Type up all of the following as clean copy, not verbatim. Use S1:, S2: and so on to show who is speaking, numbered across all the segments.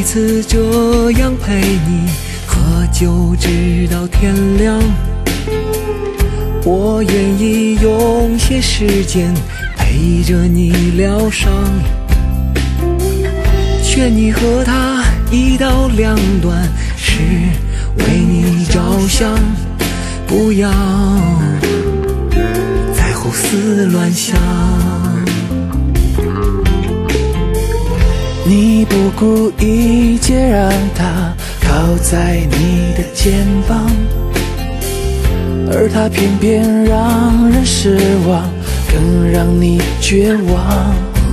S1: 次这样陪你喝酒直到天亮，我愿意用些时间陪着你疗伤，劝你和他一刀两断，是为你着想，不要再胡思乱想。
S2: 你不顾一切让他靠在你的肩膀，而他偏偏让人失望，更让你绝望。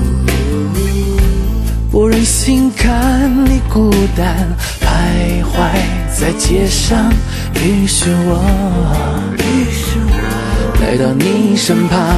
S2: 不忍心看你孤单徘徊在街上，于是我来到你身旁。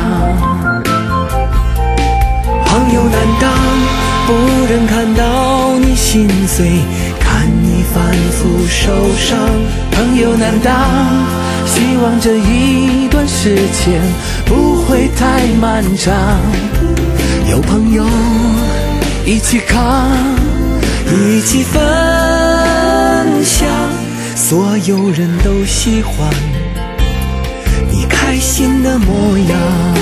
S1: 朋友难当，不忍看到你心碎，看你反复受伤。
S2: 朋友难当，希望这一段时间不会太漫长。
S1: 有朋友
S2: 一起扛，
S1: 一起分享，所有人都喜欢你开心的模样。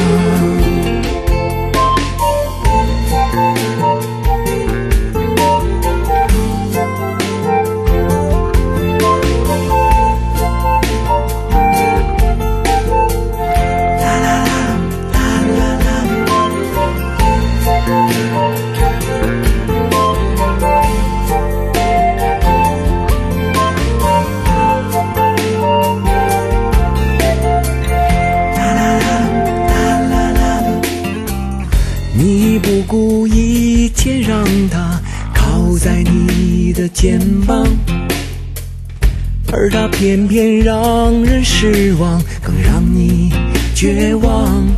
S1: 你不顾一切让他靠在你的肩膀，而他偏偏让人失望，更让你绝望。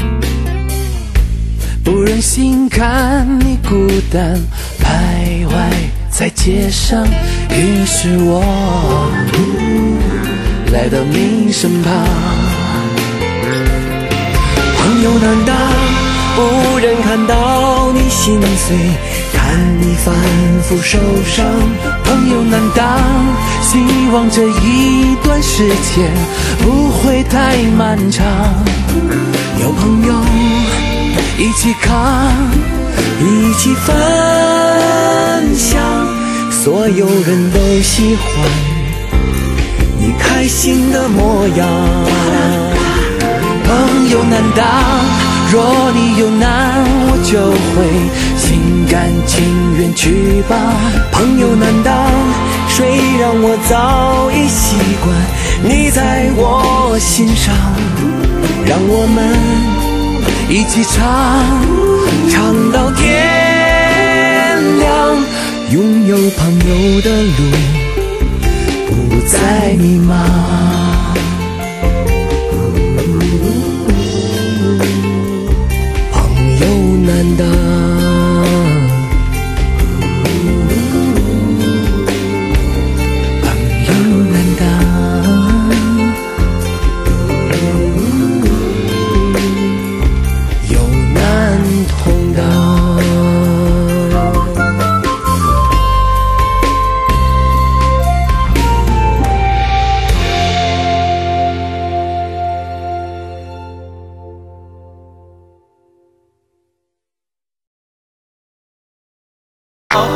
S2: 不忍心看你孤单徘徊在街上，于是我来到你身旁。
S1: 朋友难当，不忍看到你心碎，看你反复受伤。
S2: 朋友难当，希望这一段时间不会太漫长。
S1: 有朋友
S2: 一起扛，
S1: 一起分享，所有人都喜欢你开心的模样。
S2: 朋友难当，若你有难，我就会心甘情愿去帮。
S1: 朋友难当，谁让我早已习惯你在我心上。让我们
S2: 一起唱，
S1: 唱到天亮，拥有朋友的路不再迷茫。